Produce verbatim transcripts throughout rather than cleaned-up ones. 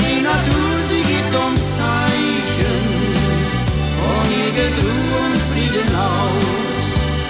die Natur, sie gibt uns Zeichen, von ihr geht Ruhe und Frieden aus.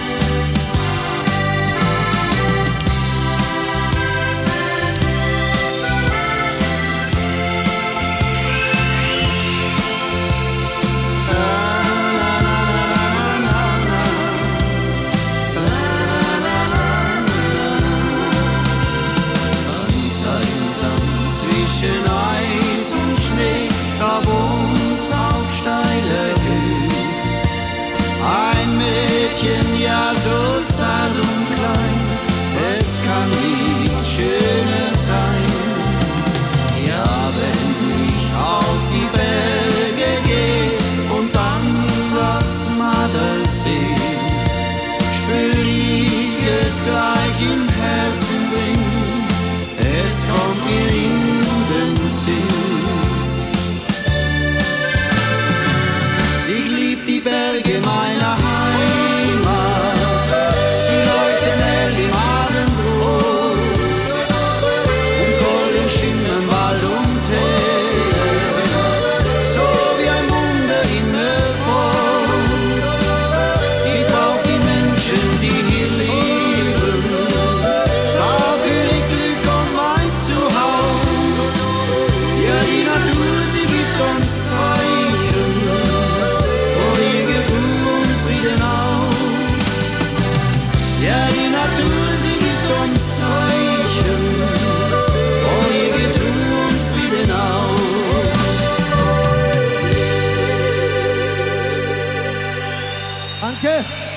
Zwischen Eis und Schnee, da wohnt's auf steiler Höhe. Ein Mädchen, ja so zart und klein, es kann nicht schöner sein. Ja, wenn ich auf die Berge geh und dann das Marder seh, spür ich es gleich im Herzen drin. Es kommt mir in den Sinn. Ich lieb die Berge meiner Heimat, sie leuchten hell im Abendrot und golden schimmern Wald und Täler, so wie ein Wunder in mir fort. Ich brauch die Menschen, die hier leben, da fühl ich Glück und mein Zuhause. Ja, die Natur, sie gibt uns Zeichen, von ihr geht Ruhe und Frieden aus. Ja, die Natur, sie gibt uns Zeichen, von ihr geht Ruhe und Frieden aus. Danke.